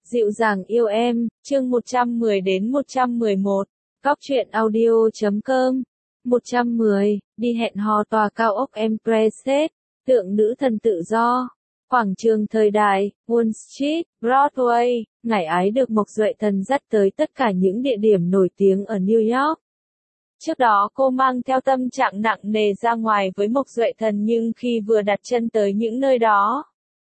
Dịu dàng yêu em, chương 110 đến 111, Góc truyện audio.com. 110, đi hẹn hò tòa cao ốc Empress, tượng nữ thần tự do. Quảng trường thời đại, Wall Street, Broadway, Ngải Ái được Mộc Duệ Thần dắt tới tất cả những địa điểm nổi tiếng ở New York. Trước đó cô mang theo tâm trạng nặng nề ra ngoài với Mộc Duệ Thần, nhưng khi vừa đặt chân tới những nơi đó,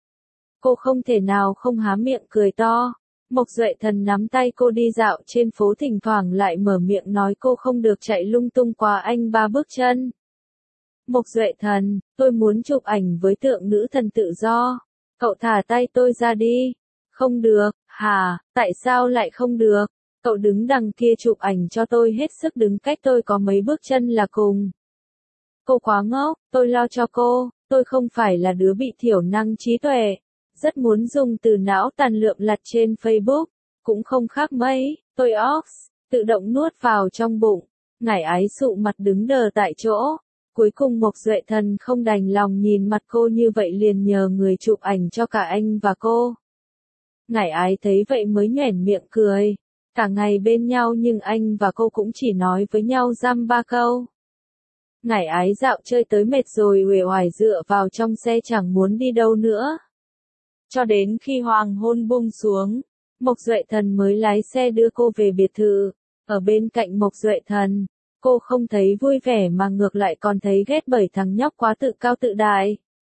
cô không thể nào không há miệng cười to. Mộc Duệ Thần nắm tay cô đi dạo trên phố, thỉnh thoảng lại mở miệng nói cô không được chạy lung tung quá anh 3 bước chân. Mộc Duệ Thần, tôi muốn chụp ảnh với tượng nữ thần tự do. Cậu thả tay tôi ra đi. Không được, hả, tại sao lại không được? Cậu đứng đằng kia chụp ảnh cho tôi, hết sức đứng cách tôi có mấy bước chân là cùng. Cô quá ngốc, tôi lo cho cô, tôi không phải là đứa bị thiểu năng trí tuệ. Rất muốn dùng từ não tàn lượm lặt trên Facebook, cũng không khác mấy, tôi ox, tự động nuốt vào trong bụng. Ngải Ái sụ mặt đứng đờ tại chỗ. Cuối cùng Mộc Duệ Thần không đành lòng nhìn mặt cô như vậy, liền nhờ người chụp ảnh cho cả anh và cô. Ngải Ái thấy vậy mới nhoẻn miệng cười. Cả ngày bên nhau nhưng anh và cô cũng chỉ nói với nhau dăm ba câu. Ngải Ái dạo chơi tới mệt rồi uể oải dựa vào trong xe chẳng muốn đi đâu nữa. Cho đến khi hoàng hôn buông xuống, Mộc Duệ Thần mới lái xe đưa cô về biệt thự. Ở bên cạnh Mộc Duệ Thần, cô không thấy vui vẻ mà ngược lại còn thấy ghét bởi thằng nhóc quá tự cao tự đại.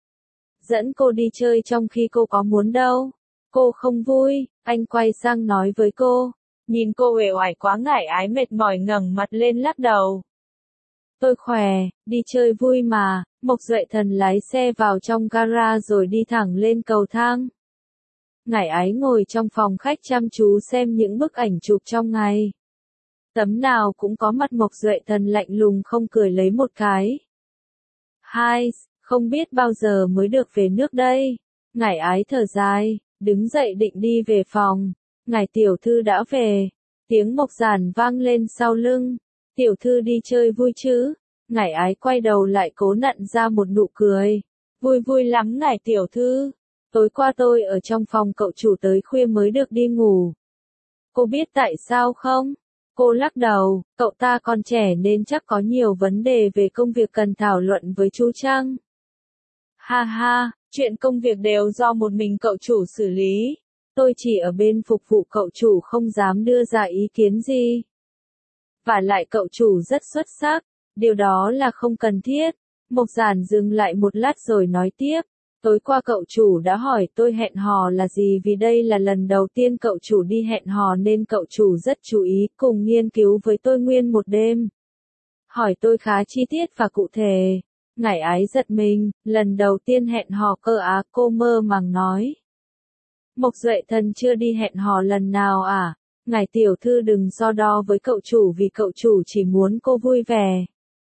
Dẫn cô đi chơi trong khi cô có muốn đâu. Cô không vui, anh quay sang nói với cô. Nhìn cô uể oải quá, Ngải Ái mệt mỏi ngẩng mặt lên lắc đầu. Tôi khỏe, đi chơi vui mà. Mộc Duệ Thần lái xe vào trong gara rồi đi thẳng lên cầu thang. Ngải Ái ngồi trong phòng khách chăm chú xem những bức ảnh chụp trong ngày. Tấm nào cũng có mặt Mộc Duệ Thần lạnh lùng không cười lấy một cái. Hai, không biết bao giờ mới được về nước đây. Ngải Ái thở dài, đứng dậy định đi về phòng. Ngải tiểu thư đã về. Tiếng Mộc Giản vang lên sau lưng. Tiểu thư đi chơi vui chứ? Ngải Ái quay đầu lại cố nặn ra một nụ cười. Vui vui lắm Ngải tiểu thư. Tối qua tôi ở trong phòng cậu chủ tới khuya mới được đi ngủ. Cô biết tại sao không? Cô lắc đầu, cậu ta còn trẻ nên chắc có nhiều vấn đề về công việc cần thảo luận với chú Trăng. Ha ha, chuyện công việc đều do một mình cậu chủ xử lý. Tôi chỉ ở bên phục vụ cậu chủ, không dám đưa ra ý kiến gì. Vả lại cậu chủ rất xuất sắc, điều đó là không cần thiết. Mộc Giản dừng lại một lát rồi nói tiếp. Tối qua cậu chủ đã hỏi tôi hẹn hò là gì, vì đây là lần đầu tiên cậu chủ đi hẹn hò nên cậu chủ rất chú ý, cùng nghiên cứu với tôi nguyên một đêm. Hỏi tôi khá chi tiết và cụ thể. Ngải Ái giật mình, lần đầu tiên hẹn hò cơ á? Cô mơ màng nói. Mộc Duệ Thần chưa đi hẹn hò lần nào à? Ngải tiểu thư đừng so đo với cậu chủ, vì cậu chủ chỉ muốn cô vui vẻ.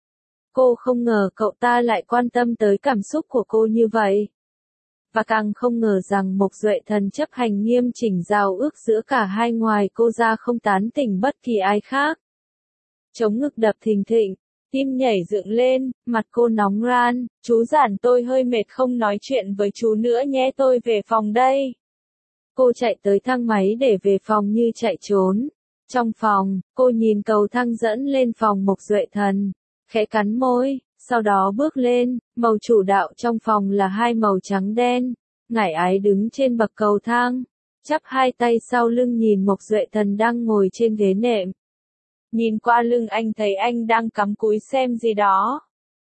Cô không ngờ cậu ta lại quan tâm tới cảm xúc của cô như vậy. Và càng không ngờ rằng Mộc Duệ Thần chấp hành nghiêm chỉnh giao ước giữa cả hai, ngoài cô ra không tán tỉnh bất kỳ ai khác. Chống ngực đập thình thịch, tim nhảy dựng lên, mặt cô nóng ran. Chú Giản, tôi hơi mệt, không nói chuyện với chú nữa nhé, tôi về phòng đây. Cô chạy tới thang máy để về phòng như chạy trốn. Trong phòng, cô nhìn cầu thang dẫn lên phòng Mộc Duệ Thần, khẽ cắn môi, sau đó bước lên. Màu chủ đạo trong phòng là hai màu trắng đen. Ngải Ái đứng trên bậc cầu thang, chắp hai tay sau lưng nhìn Mộc Duệ Thần đang ngồi trên ghế nệm. Nhìn qua lưng anh thấy anh đang cắm cúi xem gì đó.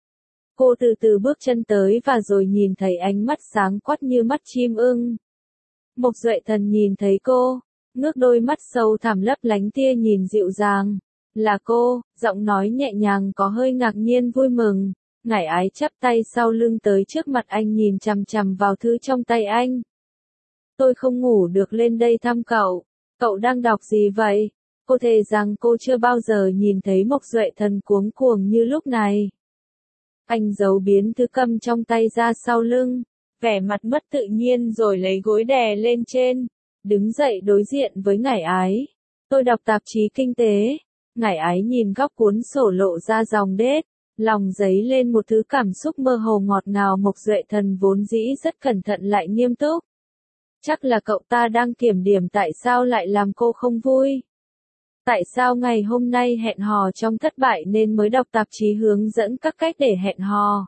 Cô từ từ bước chân tới và rồi nhìn thấy ánh mắt sáng quắc như mắt chim ưng. Mộc Duệ Thần nhìn thấy cô, ngước đôi mắt sâu thẳm lấp lánh tia nhìn dịu dàng. Là cô, giọng nói nhẹ nhàng có hơi ngạc nhiên vui mừng. Ngải Ái chắp tay sau lưng tới trước mặt anh, nhìn chằm chằm vào thư trong tay anh. Tôi không ngủ được lên đây thăm cậu. Cậu đang đọc gì vậy? Cô thề rằng cô chưa bao giờ nhìn thấy Mộc Duệ Thần cuống cuồng như lúc này. Anh giấu biến thư cầm trong tay ra sau lưng, vẻ mặt mất tự nhiên rồi lấy gối đè lên trên. Đứng dậy đối diện với Ngải Ái. Tôi đọc tạp chí kinh tế. Ngải Ái nhìn góc cuốn sổ lộ ra dòng đết. Lòng dấy lên một thứ cảm xúc mơ hồ ngọt ngào. Mộc Duệ Thần vốn dĩ rất cẩn thận lại nghiêm túc. Chắc là cậu ta đang kiểm điểm tại sao lại làm cô không vui. Tại sao ngày hôm nay hẹn hò trong thất bại nên mới đọc tạp chí hướng dẫn các cách để hẹn hò.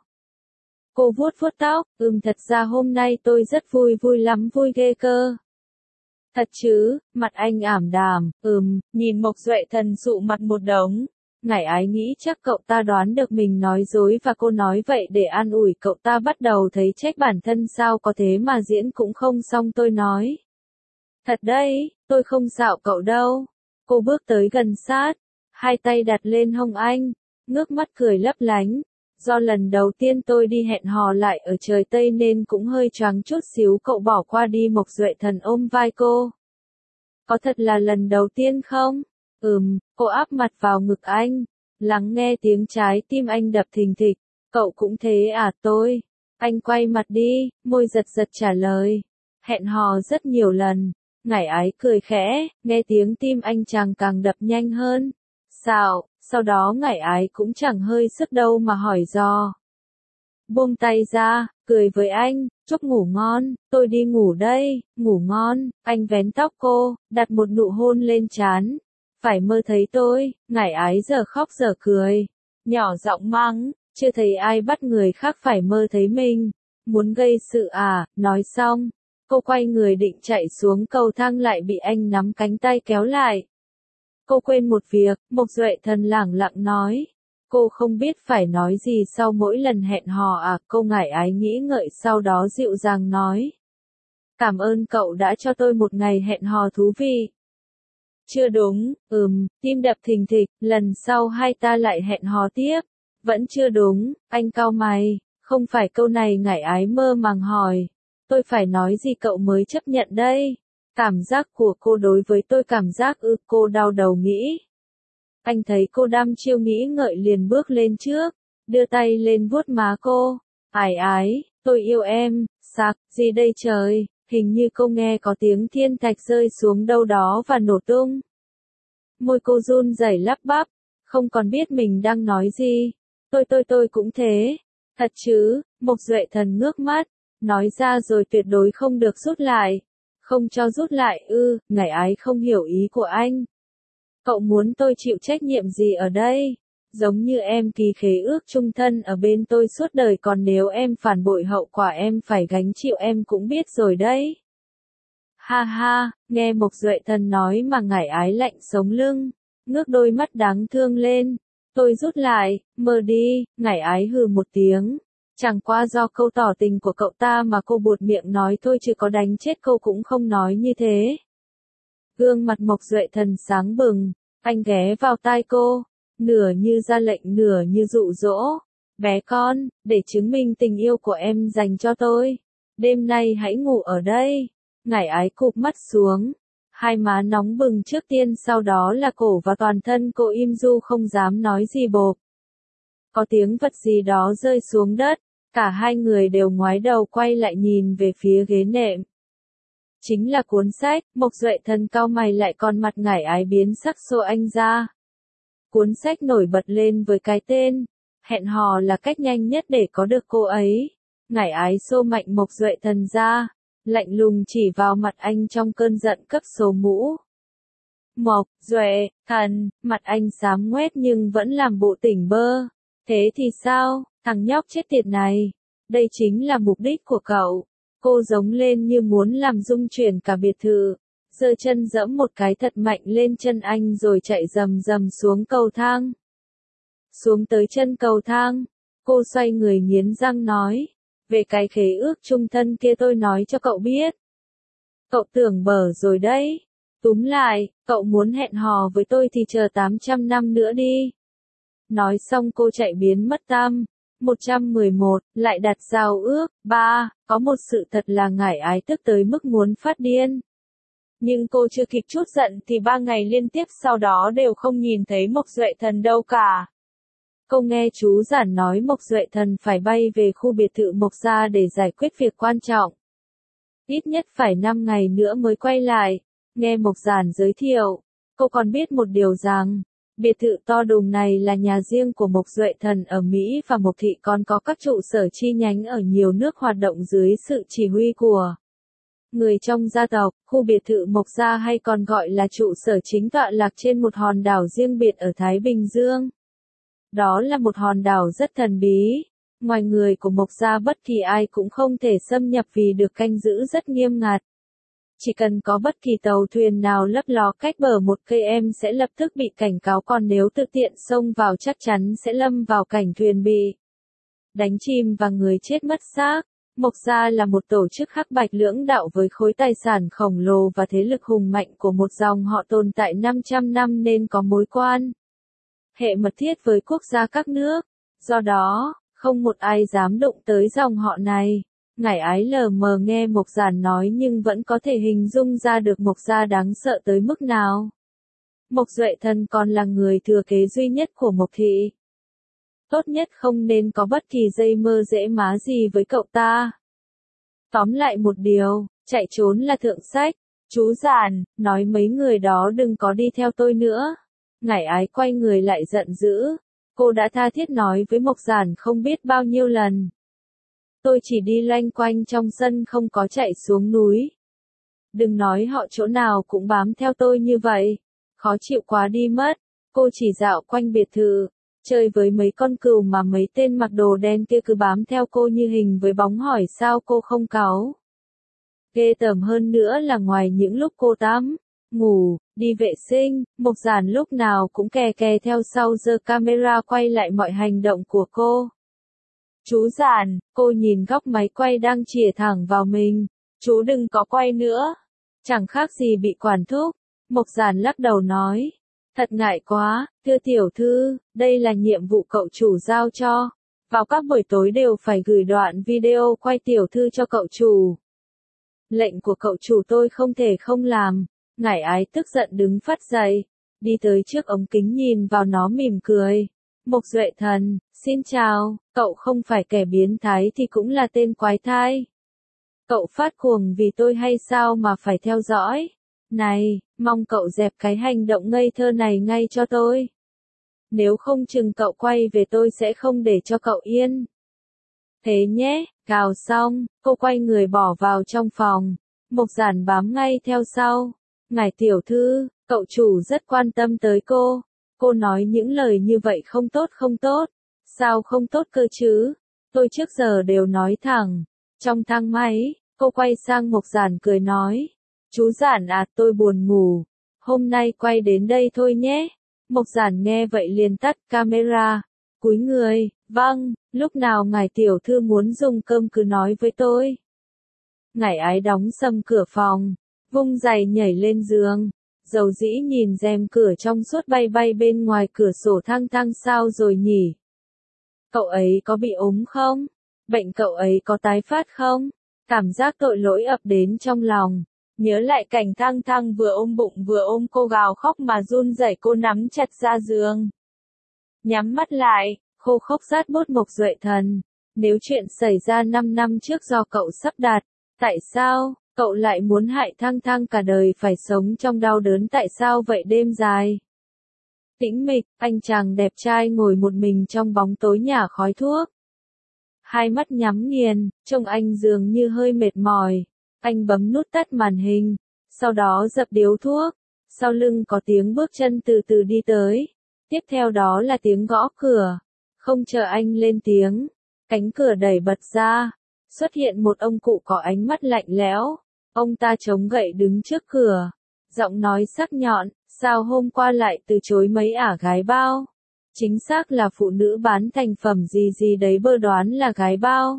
Cô vuốt vuốt tóc, thật ra hôm nay tôi rất vui, vui lắm, vui ghê cơ. Thật chứ, mặt anh ảm đạm, nhìn Mộc Duệ Thần sụ mặt một đống. Ngải Ái nghĩ chắc cậu ta đoán được mình nói dối và cô nói vậy để an ủi cậu ta, bắt đầu thấy trách bản thân sao có thế mà diễn cũng không xong. Tôi nói. Thật đấy, tôi không xạo cậu đâu. Cô bước tới gần sát, hai tay đặt lên hông anh, ngước mắt cười lấp lánh. Do lần đầu tiên tôi đi hẹn hò lại ở trời Tây nên cũng hơi choáng chút xíu, cậu bỏ qua đi. Mộc Duệ Thần ôm vai cô. Có thật là lần đầu tiên không? Cô áp mặt vào ngực anh, lắng nghe tiếng trái tim anh đập thình thịch. Cậu cũng thế à? Tôi. Anh quay mặt đi, môi giật giật trả lời. Hẹn hò rất nhiều lần. Ngải Ái cười khẽ, nghe tiếng tim anh chàng càng đập nhanh hơn. Sao? Sau đó Ngải Ái cũng chẳng hơi sức đâu mà hỏi dò. Buông tay ra, cười với anh, chúc ngủ ngon, tôi đi ngủ đây, ngủ ngon. Anh vén tóc cô, đặt một nụ hôn lên trán. Phải mơ thấy tôi. Ngải Ái giờ khóc giờ cười, nhỏ giọng mắng, chưa thấy ai bắt người khác phải mơ thấy mình. Muốn gây sự à? Nói xong, cô quay người định chạy xuống cầu thang lại bị anh nắm cánh tay kéo lại. Cô quên một việc, Mộc Duệ Thần lẳng lặng nói. Cô không biết phải nói gì sau mỗi lần hẹn hò à? Cô Ngải Ái nghĩ ngợi sau đó dịu dàng nói. Cảm ơn cậu đã cho tôi một ngày hẹn hò thú vị. Chưa đúng, tim đập thình thịch, lần sau hai ta lại hẹn hò tiếp. Vẫn chưa đúng, anh cau mày, không phải câu này. Ngải Ái mơ màng hỏi. Tôi phải nói gì cậu mới chấp nhận đây? Cảm giác của cô đối với tôi, cảm giác cô đau đầu nghĩ. Anh thấy cô đăm chiêu nghĩ ngợi liền bước lên trước, đưa tay lên vuốt má cô. Ái Ái, tôi yêu em. Sạc, gì đây trời? Hình như cô nghe có tiếng thiên thạch rơi xuống đâu đó và nổ tung. Môi cô run rẩy lắp bắp, không còn biết mình đang nói gì. Tôi cũng thế. Thật chứ? Mộc Duệ Thần ngước mắt, nói ra rồi tuyệt đối không được rút lại. Không cho rút lại ư? Ngải Ái không hiểu ý của anh. Cậu muốn tôi chịu trách nhiệm gì ở đây? Giống như em ký khế ước chung thân ở bên tôi suốt đời, còn nếu em phản bội hậu quả em phải gánh chịu, em cũng biết rồi đấy. Ha ha, nghe Mộc Duệ Thần nói mà Ngải Ái lạnh sống lưng, ngước đôi mắt đáng thương lên. Tôi rút lại, mơ đi. Ngải Ái hừ một tiếng. Chẳng qua do câu tỏ tình của cậu ta mà cô buột miệng nói thôi, chứ có đánh chết cô cũng không nói như thế. Gương mặt Mộc Duệ Thần sáng bừng, anh ghé vào tai cô, nửa như ra lệnh nửa như dụ dỗ. Bé con, để chứng minh tình yêu của em dành cho tôi, đêm nay hãy ngủ ở đây. Ngải Ái cụp mắt xuống, hai má nóng bừng trước tiên, sau đó là cổ và toàn thân cô im du không dám nói gì. Bộp. Có tiếng vật gì đó rơi xuống đất, cả hai người đều ngoái đầu quay lại nhìn về phía ghế nệm. Chính là cuốn sách. Mộc Duệ Thần cau mày lại, còn mặt Ngải Ái biến sắc xô anh ra. Cuốn sách nổi bật lên với cái tên Hẹn hò là cách nhanh nhất để có được cô ấy. Ngải Ái xô mạnh Mộc Duệ Thần ra, lạnh lùng chỉ vào mặt anh trong cơn giận cấp số mũ. Mộc Duệ Thần, mặt anh xám ngoét nhưng vẫn làm bộ tỉnh bơ. Thế thì sao, thằng nhóc chết tiệt này? Đây chính là mục đích của cậu. Cô giống lên như muốn làm rung chuyển cả biệt thự, giơ chân giẫm một cái thật mạnh lên chân anh rồi chạy rầm rầm xuống cầu thang. Xuống tới chân cầu thang, cô xoay người nghiến răng nói, về cái khế ước chung thân kia tôi nói cho cậu biết. Cậu tưởng bở rồi đấy. Túm lại, cậu muốn hẹn hò với tôi thì chờ 800 năm nữa đi. Nói xong cô chạy biến mất tăm. 111, lại đặt giao ước. 3, có một sự thật là Ngải Ái tức tới mức muốn phát điên. Nhưng cô chưa kịp trút giận thì 3 ngày liên tiếp sau đó đều không nhìn thấy Mộc Duệ Thần đâu cả. Cô nghe chú Giản nói Mộc Duệ Thần phải bay về khu biệt thự Mộc gia để giải quyết việc quan trọng. Ít nhất phải 5 ngày nữa mới quay lại. Nghe Mộc Giản giới thiệu, cô còn biết một điều rằng, biệt thự to đùng này là nhà riêng của Mộc Duệ Thần ở Mỹ và Mộc Thị còn có các trụ sở chi nhánh ở nhiều nước hoạt động dưới sự chỉ huy của Người trong gia tộc, khu biệt thự Mộc Gia hay còn gọi là trụ sở chính tọa lạc trên một hòn đảo riêng biệt ở Thái Bình Dương. Đó là một hòn đảo rất thần bí. Ngoài người của Mộc Gia bất kỳ ai cũng không thể xâm nhập vì được canh giữ rất nghiêm ngặt. Chỉ cần có bất kỳ tàu thuyền nào lấp ló cách bờ 1 cây em sẽ lập tức bị cảnh cáo, còn nếu tự tiện xông vào chắc chắn sẽ lâm vào cảnh thuyền bị đánh chìm và người chết mất xác. Mộc Gia là một tổ chức hắc bạch lưỡng đạo với khối tài sản khổng lồ và thế lực hùng mạnh của một dòng họ tồn tại 500 năm nên có mối quan hệ mật thiết với quốc gia các nước. Do đó, không một ai dám đụng tới dòng họ này. Ngải Ái lờ mờ nghe Mộc Giản nói nhưng vẫn có thể hình dung ra được Mộc Gia đáng sợ tới mức nào. Mộc Duệ Thần còn là người thừa kế duy nhất của Mộc Thị. Tốt nhất không nên có bất kỳ dây mơ dễ má gì với cậu ta. Tóm lại một điều, chạy trốn là thượng sách. Chú Giản, nói mấy người đó đừng có đi theo tôi nữa. Ngải Ái quay người lại giận dữ. Cô đã tha thiết nói với Mộc Giản không biết bao nhiêu lần. Tôi chỉ đi loanh quanh trong sân không có chạy xuống núi. Đừng nói họ chỗ nào cũng bám theo tôi như vậy. Khó chịu quá đi mất. Cô chỉ dạo quanh biệt thự, chơi với mấy con cừu mà mấy tên mặc đồ đen kia cứ bám theo cô như hình với bóng, hỏi sao cô không cáu. Ghê tởm hơn nữa là ngoài những lúc cô tắm, ngủ, đi vệ sinh, Mộc Giản lúc nào cũng kè kè theo sau giơ camera quay lại mọi hành động của cô. Chú Giản, cô nhìn góc máy quay đang chĩa thẳng vào mình. Chú đừng có quay nữa. Chẳng khác gì bị quản thúc. Mộc Giản lắc đầu nói. Thật ngại quá, thưa tiểu thư, đây là nhiệm vụ cậu chủ giao cho. Vào các buổi tối đều phải gửi đoạn video quay tiểu thư cho cậu chủ. Lệnh của cậu chủ tôi không thể không làm. Ngải Ái tức giận đứng phắt dậy, đi tới trước ống kính nhìn vào nó mỉm cười. Mộc Duệ Thần, xin chào, cậu không phải kẻ biến thái thì cũng là tên quái thai. Cậu phát cuồng vì tôi hay sao mà phải theo dõi? Này, mong cậu dẹp cái hành động ngây thơ này ngay cho tôi. Nếu không chừng cậu quay về tôi sẽ không để cho cậu yên. Thế nhé, cào xong, cô quay người bỏ vào trong phòng. Mộc Giản bám ngay theo sau. Ngài tiểu thư, cậu chủ rất quan tâm tới cô. Cô nói những lời như vậy không tốt không tốt. Sao không tốt cơ chứ? Tôi trước giờ đều nói thẳng. Trong thang máy, cô quay sang Mộc Giản cười nói. Chú Giản à, tôi buồn ngủ. Hôm nay quay đến đây thôi nhé. Mộc Giản nghe vậy liền tắt camera. Cúi người, vâng, lúc nào ngài tiểu thư muốn dùng cơm cứ nói với tôi. Ngải Ái đóng sầm cửa phòng, vung giày nhảy lên giường. Dầu dĩ nhìn rèm cửa trong suốt bay bay bên ngoài cửa sổ, thăng thăng sao rồi nhỉ? Cậu ấy có bị ốm không? Bệnh cậu ấy có tái phát không? Cảm giác tội lỗi ập đến trong lòng. Nhớ lại cảnh thăng thăng vừa ôm bụng vừa ôm cô gào khóc mà run rẩy, cô nắm chặt ra giường. Nhắm mắt lại, khô khốc rát bút Mộc Duệ Thần. Nếu chuyện xảy ra 5 năm trước do cậu sắp đặt, tại sao cậu lại muốn hại thăng thăng cả đời phải sống trong đau đớn, tại sao vậy? Đêm dài tĩnh mịch, anh chàng đẹp trai ngồi một mình trong bóng tối nhả khói thuốc. Hai mắt nhắm nghiền, trông anh dường như hơi mệt mỏi. Anh bấm nút tắt màn hình, sau đó dập điếu thuốc. Sau lưng có tiếng bước chân từ từ đi tới. Tiếp theo đó là tiếng gõ cửa. Không chờ anh lên tiếng, cánh cửa đẩy bật ra. Xuất hiện một ông cụ có ánh mắt lạnh lẽo. Ông ta chống gậy đứng trước cửa. Giọng nói sắc nhọn, sao hôm qua lại từ chối mấy ả gái bao? Chính xác là phụ nữ bán thành phẩm gì gì đấy, bơ đoán là gái bao.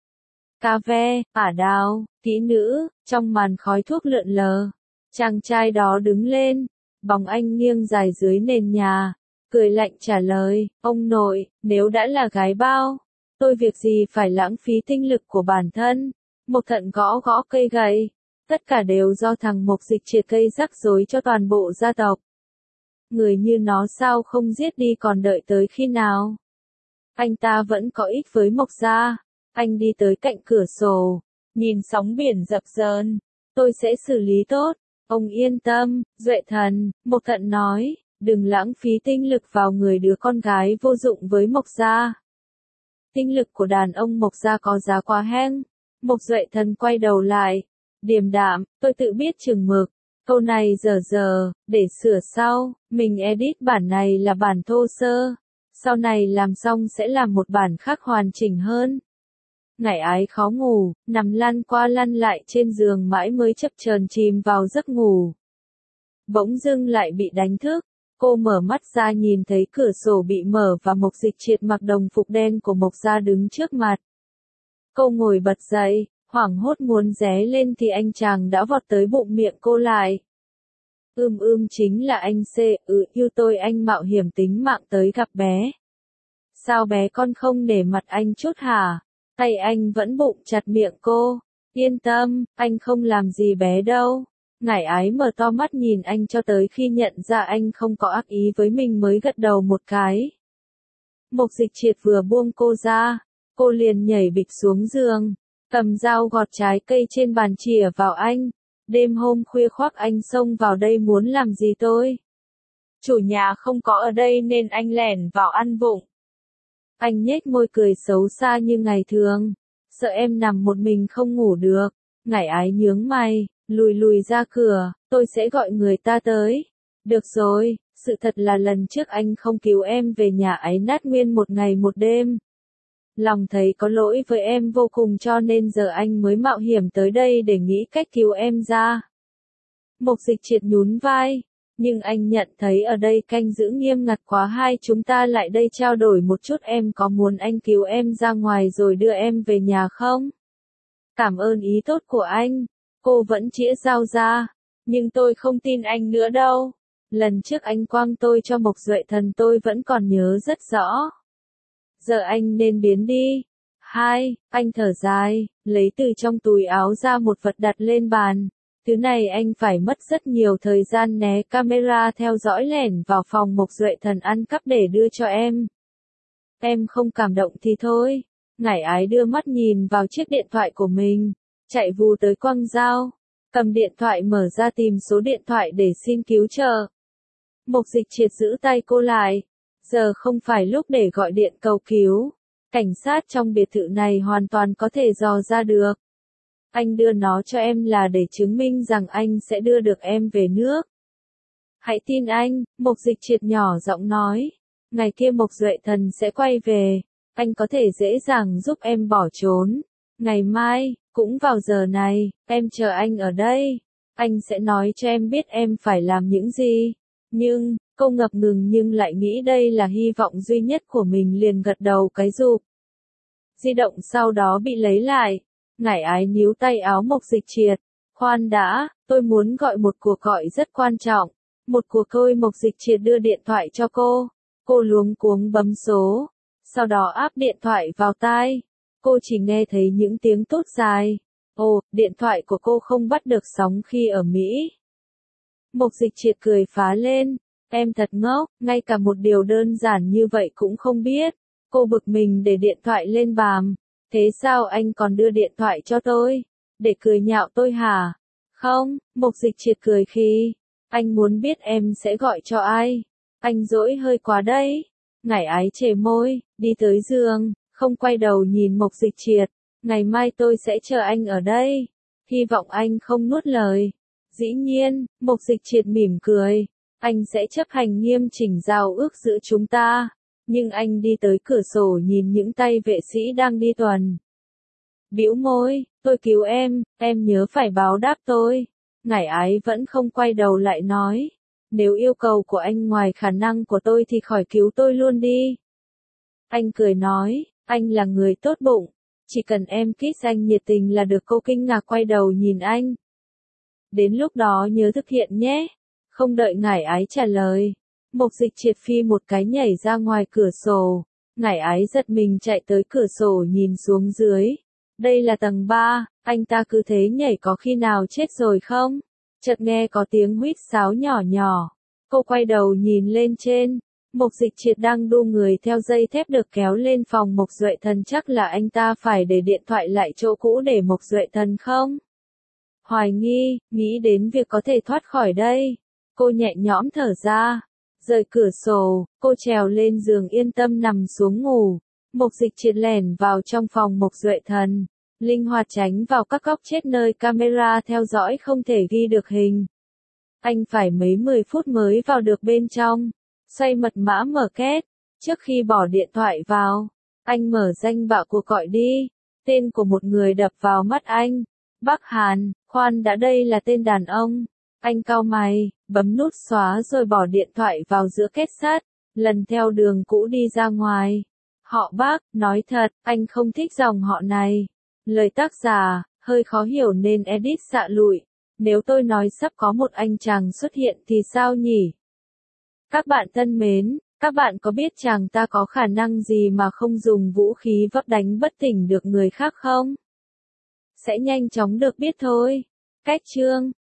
Cà ve, ả đào, kỹ nữ, trong màn khói thuốc lượn lờ. Chàng trai đó đứng lên, bóng anh nghiêng dài dưới nền nhà, cười lạnh trả lời, ông nội, nếu đã là gái bao, tôi việc gì phải lãng phí tinh lực của bản thân. Mộc Thận gõ gõ cây gậy, tất cả đều do thằng Mộc Dịch triệt cây rắc rối cho toàn bộ gia tộc. Người như nó sao không giết đi còn đợi tới khi nào? Anh ta vẫn có ích với Mộc gia. Anh đi tới cạnh cửa sổ, nhìn sóng biển dập dờn. Tôi sẽ xử lý tốt. Ông yên tâm, Duệ Thần, Mộc Thận nói, đừng lãng phí tinh lực vào người đứa con gái vô dụng với Mộc gia. Tinh lực của đàn ông Mộc gia có giá quá heng. Mộc Duệ Thần quay đầu lại, Điềm đạm, tôi tự biết chừng mực. Câu này để sửa sau, mình edit bản này là bản thô sơ. Sau này làm xong sẽ làm một bản khác hoàn chỉnh hơn. Ngải ái khó ngủ, nằm lăn qua lăn lại trên giường mãi mới chập chờn chìm vào giấc ngủ. Bỗng dưng lại bị đánh thức, cô mở mắt ra nhìn thấy cửa sổ bị mở và Mộc Dịch Triệt mặc đồng phục đen của Mộc gia đứng trước mặt. Cô ngồi bật dậy, hoảng hốt muốn ré lên thì anh chàng đã vọt tới bụng miệng cô lại. Chính là anh C, yêu tôi, anh mạo hiểm tính mạng tới gặp bé. Sao bé con không nể mặt anh chút hả? Tay anh vẫn bụng chặt miệng cô. Yên tâm, anh không làm gì bé đâu. Ngải ái mở to mắt nhìn anh cho tới khi nhận ra anh không có ác ý với mình mới gật đầu một cái. Mộc Dịch Triệt vừa buông cô ra, cô liền nhảy bịch xuống giường, cầm dao gọt trái cây trên bàn chĩa vào anh. Đêm hôm khuya khoác anh xông vào đây muốn làm gì tôi? Chủ nhà không có ở đây nên anh lẻn vào ăn vụng. Anh nhếch môi cười xấu xa như ngày thường. Sợ em nằm một mình không ngủ được. Ngải ái nhướng mày, lùi ra cửa, tôi sẽ gọi người ta tới. Được rồi, sự thật là lần trước anh không cứu em về nhà ấy nát nguyên một ngày một đêm. Lòng thấy có lỗi với em vô cùng cho nên giờ anh mới mạo hiểm tới đây để nghĩ cách cứu em ra. Mộc Dịch Triệt nhún vai, nhưng anh nhận thấy ở đây canh giữ nghiêm ngặt quá, hai chúng ta lại đây trao đổi một chút, em có muốn anh cứu em ra ngoài rồi đưa em về nhà không? Cảm ơn ý tốt của anh, cô vẫn chĩa dao ra, nhưng tôi không tin anh nữa đâu. Lần trước anh quăng tôi cho Mộc Duệ Thần tôi vẫn còn nhớ rất rõ. Giờ anh nên biến đi. Anh thở dài, lấy từ trong túi áo ra một vật đặt lên bàn. Thứ này anh phải mất rất nhiều thời gian né camera theo dõi lẻn vào phòng Mộc Duệ Thần ăn cắp để đưa cho em. Em không cảm động thì thôi. Ngải ái đưa mắt nhìn vào chiếc điện thoại của mình, chạy vù tới quăng dao, cầm điện thoại mở ra tìm số điện thoại để xin cứu trợ. Mộc Dịch Triệt giữ tay cô lại. Giờ không phải lúc để gọi điện cầu cứu. Cảnh sát trong biệt thự này hoàn toàn có thể dò ra được. Anh đưa nó cho em là để chứng minh rằng anh sẽ đưa được em về nước. Hãy tin anh, Mộc Dịch Triệt nhỏ giọng nói. Ngày kia Mộc Duệ Thần sẽ quay về. Anh có thể dễ dàng giúp em bỏ trốn. Ngày mai, cũng vào giờ này, em chờ anh ở đây. Anh sẽ nói cho em biết em phải làm những gì. Nhưng, cô ngập ngừng nhưng lại nghĩ đây là hy vọng duy nhất của mình liền gật đầu cái rụp. Di động sau đó bị lấy lại. Ngải ái níu tay áo Mộc Dịch Triệt. Khoan đã, tôi muốn gọi một cuộc gọi rất quan trọng. Một cuộc thôi. Mộc Dịch Triệt đưa điện thoại cho cô. Cô luống cuống bấm số. Sau đó áp điện thoại vào tai. Cô chỉ nghe thấy những tiếng tút dài. Ồ, điện thoại của cô không bắt được sóng khi ở Mỹ. Mộc Dịch Triệt cười phá lên. Em thật ngốc, ngay cả một điều đơn giản như vậy cũng không biết. Cô bực mình để điện thoại lên bàn. Thế sao anh còn đưa điện thoại cho tôi? Để cười nhạo tôi hả? Không, Mộc Dịch Triệt cười khi. Anh muốn biết em sẽ gọi cho ai? Anh dỗi hơi quá đấy. Ngải ái chề môi, đi tới giường, không quay đầu nhìn Mộc Dịch Triệt. Ngày mai tôi sẽ chờ anh ở đây. Hy vọng anh không nuốt lời. Dĩ nhiên, Mộc Dịch Triệt mỉm cười. Anh sẽ chấp hành nghiêm chỉnh giao ước giữa chúng ta. Nhưng anh đi tới cửa sổ nhìn những tay vệ sĩ đang đi tuần. Bĩu môi, tôi cứu em nhớ phải báo đáp tôi. Ngải ái vẫn không quay đầu lại nói. Nếu yêu cầu của anh ngoài khả năng của tôi thì khỏi cứu tôi luôn đi. Anh cười nói, anh là người tốt bụng. Chỉ cần em kiss anh nhiệt tình là được. Cô kinh ngạc quay đầu nhìn anh. Đến lúc đó nhớ thực hiện nhé. Không đợi Ngải ái trả lời. Mộc Dịch Triệt phi một cái nhảy ra ngoài cửa sổ. Ngải ái giật mình chạy tới cửa sổ nhìn xuống dưới. Đây là tầng 3, anh ta cứ thế nhảy có khi nào chết rồi không? Chợt nghe có tiếng huýt sáo nhỏ nhỏ. Cô quay đầu nhìn lên trên. Mộc Dịch Triệt đang đu người theo dây thép được kéo lên phòng Mộc Duệ Thần, chắc là anh ta phải để điện thoại lại chỗ cũ để Mộc Duệ Thần không? Hoài nghi, nghĩ đến việc có thể thoát khỏi đây. Cô nhẹ nhõm thở ra. Rời cửa sổ, cô trèo lên giường yên tâm nằm xuống ngủ. Mộc Dịch Triệt lẻn vào trong phòng Mộc Duệ Thần. linh hoạt tránh vào các góc chết nơi camera theo dõi không thể ghi được hình. Anh phải mấy 10 phút mới vào được bên trong, xoay mật mã mở két, trước khi bỏ điện thoại vào, anh mở danh bạ cuộc gọi đi, tên của một người đập vào mắt anh, Bắc Hàn, khoan đã đây là tên đàn ông, anh cau mày, bấm nút xóa rồi bỏ điện thoại vào giữa két sắt, lần theo đường cũ đi ra ngoài. Họ Bác, nói thật, anh không thích dòng họ này. Lời tác giả, hơi khó hiểu nên edit xạ lụi. Nếu tôi nói sắp có một anh chàng xuất hiện thì sao nhỉ? Các bạn thân mến, các bạn có biết chàng ta có khả năng gì mà không dùng vũ khí vấp đánh bất tỉnh được người khác không? Sẽ nhanh chóng được biết thôi. Cách chương